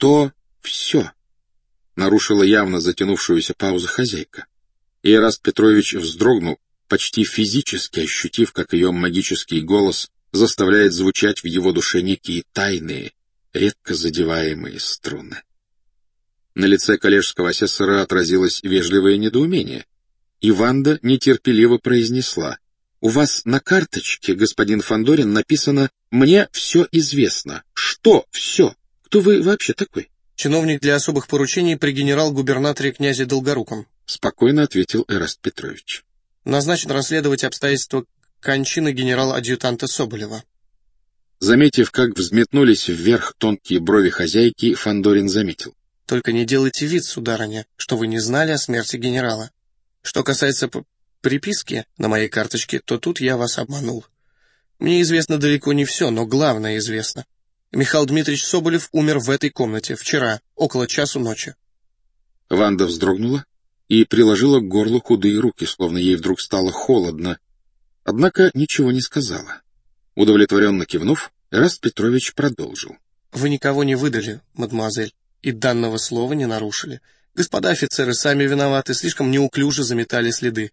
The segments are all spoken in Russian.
«Что все?» — нарушила явно затянувшуюся паузу хозяйка. И Эраст Петрович вздрогнул, почти физически ощутив, как ее магический голос заставляет звучать в его душе некие тайные, редко задеваемые струны. На лице коллежского асессора отразилось вежливое недоумение, и Ванда нетерпеливо произнесла: «У вас на карточке, господин Фандорин, написано «Мне все известно». Что все? Кто вы вообще такой?» «Чиновник для особых поручений при генерал-губернаторе князе Долгоруком», — спокойно ответил Эраст Петрович. «Назначен расследовать обстоятельства кончины генерала-адъютанта Соболева». Заметив, как взметнулись вверх тонкие брови хозяйки, Фандорин заметил: «Только не делайте вид, сударыня, что вы не знали о смерти генерала. Что касается приписки на моей карточке, то тут я вас обманул. Мне известно далеко не все, но главное известно. Михаил Дмитриевич Соболев умер в этой комнате вчера, около часу ночи». Ванда вздрогнула и приложила к горлу худые руки, словно ей вдруг стало холодно, однако ничего не сказала. Удовлетворенно кивнув, Эраст Петрович продолжил: «Вы никого не выдали, мадемуазель, и данного слова не нарушили. Господа офицеры сами виноваты, слишком неуклюже заметали следы.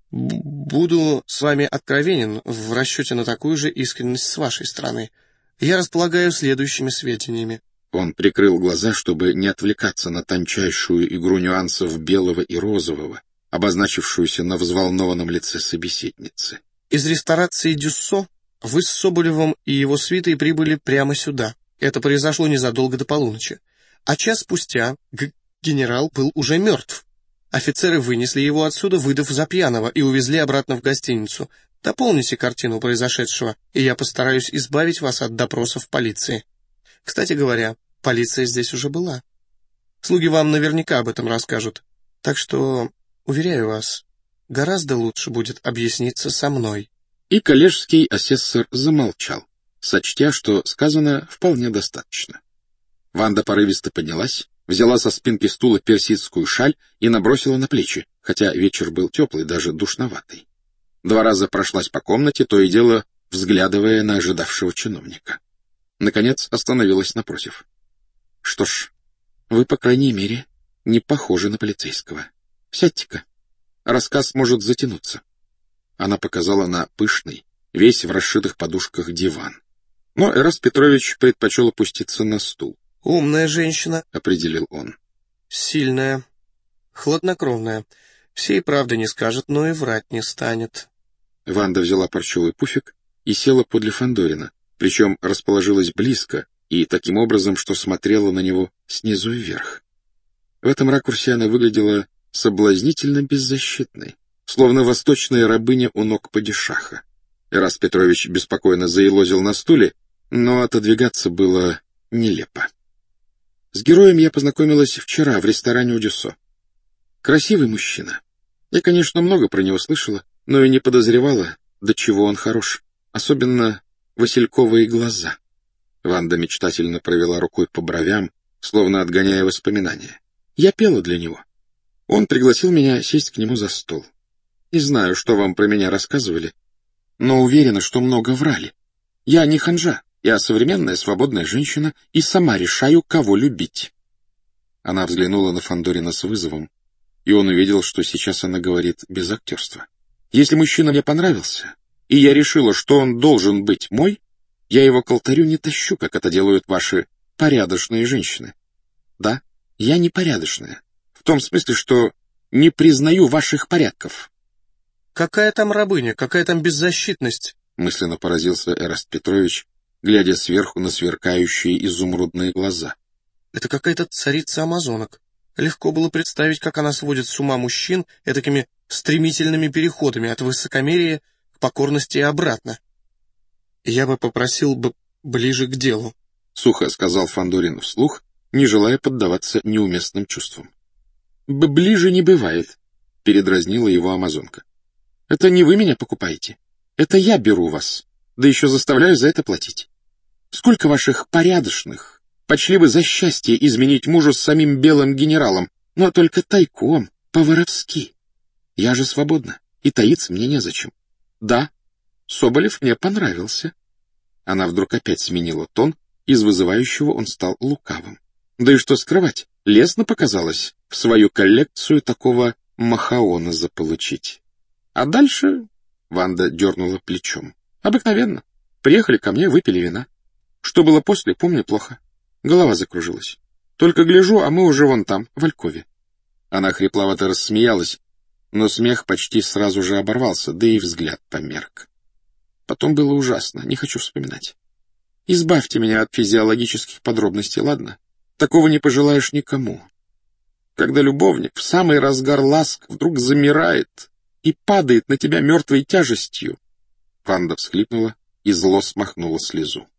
Буду с вами откровенен в расчете на такую же искренность с вашей стороны. Я располагаю следующими сведениями». Он прикрыл глаза, чтобы не отвлекаться на тончайшую игру нюансов белого и розового, обозначившуюся на взволнованном лице собеседницы. «Из ресторации «Дюссо» вы с Соболевым и его свитой прибыли прямо сюда. Это произошло незадолго до полуночи. А час спустя генерал был уже мертв. Офицеры вынесли его отсюда, выдав за пьяного, и увезли обратно в гостиницу. Дополните картину произошедшего, и я постараюсь избавить вас от допросов полиции. Кстати говоря, полиция здесь уже была. Слуги вам наверняка об этом расскажут. Так что, уверяю вас, гораздо лучше будет объясниться со мной». И коллежский асессор замолчал, сочтя, что сказано вполне достаточно. Ванда порывисто поднялась, взяла со спинки стула персидскую шаль и набросила на плечи, хотя вечер был теплый, даже душноватый. 2 раза прошлась по комнате, то и дело взглядывая на ожидавшего чиновника. Наконец остановилась напротив. «Что ж, вы, по крайней мере, не похожи на полицейского. Сядьте-ка. Рассказ может затянуться». Она показала на пышный, весь в расшитых подушках диван. Но Эраст Петрович предпочел опуститься на стул. «Умная женщина», — определил он. «Сильная, хладнокровная. Всей правды не скажет, но и врать не станет». Ванда взяла парчевый пуфик и села подле Фандорина, причем расположилась близко и таким образом, что смотрела на него снизу вверх. В этом ракурсе она выглядела соблазнительно беззащитной, словно восточная рабыня у ног падишаха. Эраст Петрович беспокойно заелозил на стуле, но отодвигаться было нелепо. С героем я познакомилась вчера в ресторане у Дюссо. Красивый мужчина. Я, конечно, много про него слышала, но и не подозревала, до чего он хорош. Особенно васильковые глаза. Ванда мечтательно провела рукой по бровям, словно отгоняя воспоминания. Я пела для него. Он пригласил меня сесть к нему за стол. Не знаю, что вам про меня рассказывали, но уверена, что много врали. Я не ханжа. Я современная свободная женщина и сама решаю, кого любить». Она взглянула на Фандорина с вызовом, и он увидел, что сейчас она говорит без актерства. «Если мужчина мне понравился, и я решила, что он должен быть мой, я его к алтарю не тащу, как это делают ваши порядочные женщины. Да, я непорядочная, в том смысле, что не признаю ваших порядков». «Какая там рабыня, какая там беззащитность?» — мысленно поразился Эраст Петрович, глядя сверху на сверкающие изумрудные глаза. «Это какая-то царица амазонок. Легко было представить, как она сводит с ума мужчин этакими стремительными переходами от высокомерия к покорности и обратно. Я бы попросил ближе к делу», — сухо сказал Фандорин вслух, не желая поддаваться неуместным чувствам. «Ближе не бывает», — передразнила его амазонка. «Это не вы меня покупаете. Это я беру вас, да еще заставляю за это платить. Сколько ваших порядочных почли бы за счастье изменить мужу с самим белым генералом, но только тайком, по-воровски. Я же свободна, и таиться мне незачем. Да, Соболев мне понравился». Она вдруг опять сменила тон, из вызывающего он стал лукавым. Да и что скрывать, лестно показалось в свою коллекцию такого махаона заполучить. А дальше Ванда дернула плечом. Обыкновенно. Приехали ко мне, выпили вина. Что было после, помню плохо. Голова закружилась. Только гляжу, а мы уже вон там, в Алькове. Она хрипловато рассмеялась, но смех почти сразу же оборвался, да и взгляд померк. Потом было ужасно, не хочу вспоминать. Избавьте меня от физиологических подробностей, ладно? Такого не пожелаешь никому. Когда любовник в самый разгар ласк вдруг замирает и падает на тебя мертвой тяжестью. Ванда всхлипнула и зло смахнула слезу.